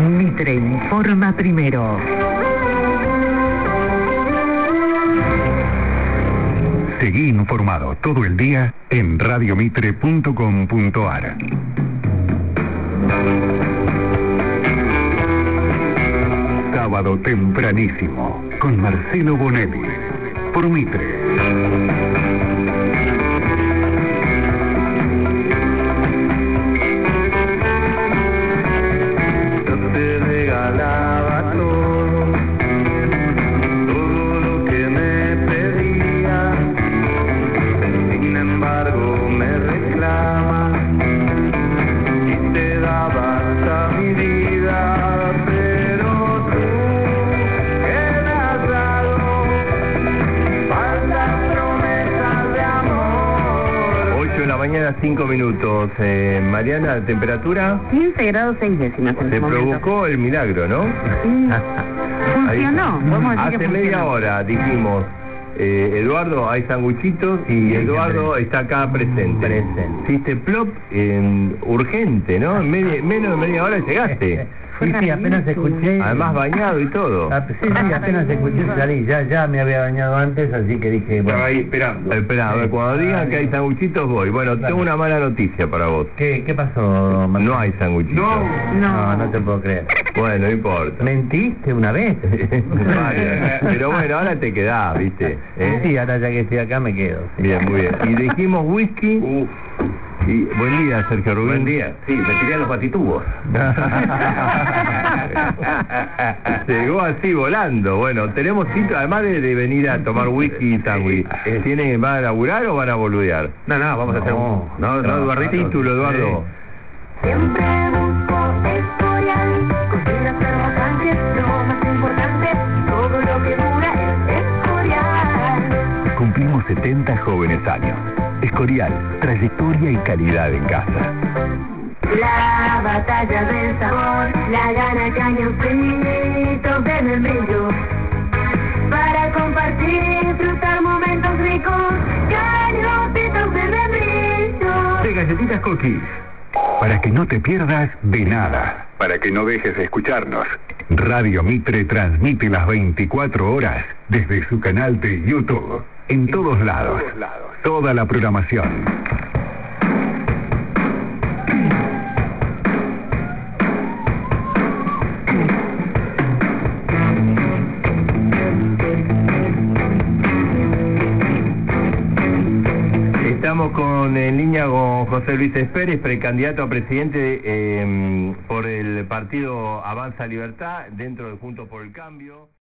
Mitre informa primero. Seguí informado todo el día en radiomitre.com.ar. Sábado tempranísimo con Marcelo Bonelli por Mitre. Mañana 5 minutos. Mariana, ¿temperatura? 15 grados 6 décimas. Se provocó el milagro, ¿no? Sí. Funcionó. Hace media hora dijimos, Eduardo, hay sanguchitos y Eduardo está acá presente. Hiciste plop urgente, ¿no? Menos de media hora llegaste. Sí, apenas escuché. Además bañado y todo. Sí, apenas escuché salí. Ya me había bañado antes, así que dije... Bueno, ahí esperando. Espera, a ver, cuando digan que hay sanguchitos voy. Bueno, tengo una mala noticia para vos. ¿Qué pasó, Marcelo? No hay sanguchitos. No te puedo creer. Bueno, no importa. ¿Mentiste una vez? Vale, pero bueno, ahora te quedás, ¿viste? Sí, ahora ya que estoy acá me quedo. Sí. Bien, muy bien. Y dijimos whisky... Y, buen día, Sergio Rubín. Buen día. Sí, me tiré a los patitubos. Llegó así volando. Bueno, tenemos sitio, además de venir a tomar whisky y sándwich. ¿Van a laburar o van a boludear? No, vamos a hacer un... No, Eduardo. Título, Eduardo. Siempre busco Escorial, cocinas termotanques, lo más importante, todo lo que dura es Escorial. Cumplimos 70 jóvenes años. Escorial, trayectoria y calidad en casa. La batalla del sabor, la gana cañoncitos de membrillo. Para compartir y disfrutar momentos ricos, cañoncitos de membrillo. De galletitas Cookies. Para que no te pierdas de nada. Para que no dejes de escucharnos. Radio Mitre transmite las 24 horas desde su canal de YouTube. En todos lados. Toda la programación. Estamos en línea con José Luis Pérez, precandidato a presidente por el partido Avanza Libertad, dentro de Juntos por el Cambio.